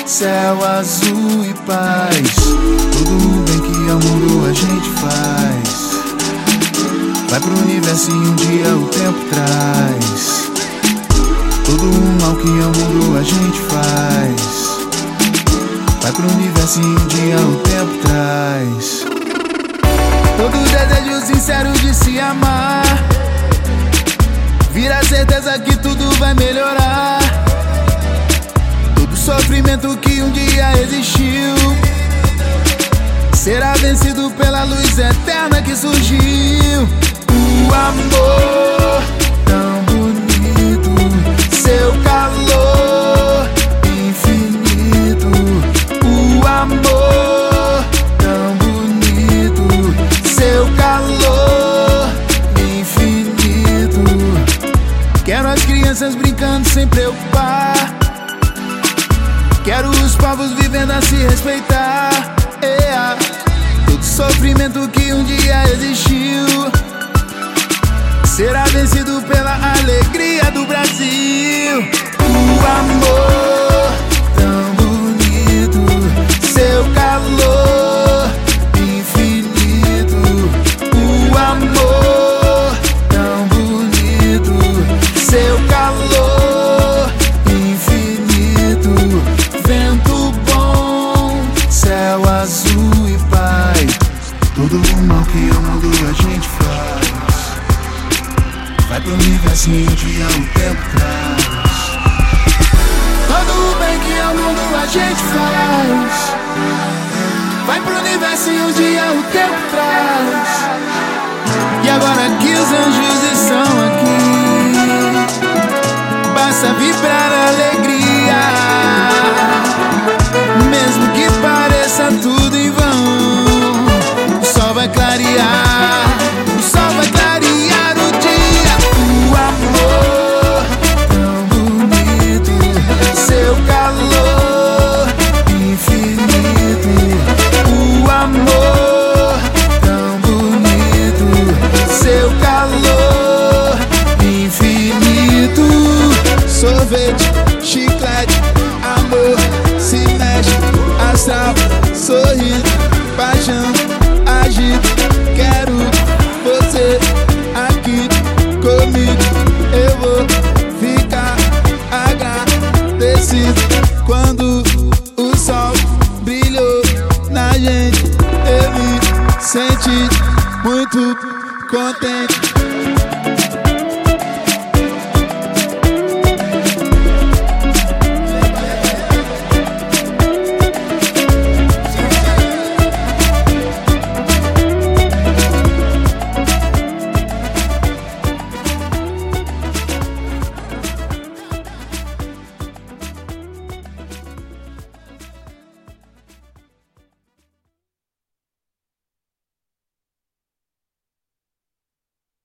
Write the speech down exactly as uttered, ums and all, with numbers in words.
céu azul e paz. Tudo bem que ao mundo a gente faz. Vai pro universo e um dia o tempo traz. Todo o mal que ao mundo a gente faz. Vai pro universo e um dia o tempo traz. Todo desejo sincero de se amar vira certeza que tudo vai melhorar. Todo sofrimento que um dia existiu será vencido pela luz eterna que surgiu. O amor tão bonito, seu calor infinito. O amor tão bonito, seu calor infinito. Quero as crianças brincando sem preocupar. Quero os povos vivendo a se respeitar. Yeah. Todo sofrimento que um dia existiu será vencido pela alegria do Brasil. O amor tão bonito, seu calor infinito. O amor tão bonito, seu calor infinito. Vento bom, céu azul e paz. Todo o mal que ao mundo a gente faz. Vai pro universo e um dia o tempo traz. Todo o bem que ao mundo a gente faz. Vai pro universo e um dia o tempo traz. E agora que os anjos estão aqui, basta vibrar a alegria. Mesmo que pareça tudo em vão, o sol vai clarear. O sol vai clarear o dia. O amor tão bonito, seu calor infinito. O amor tão bonito, seu calor infinito. Sorvete, chiclete, amor se mexe, astral, sorriso, paixão, agito. Quero você aqui comigo. Eu vou ficar agradecido quando o sol brilhou na gente. Eu me senti muito contente.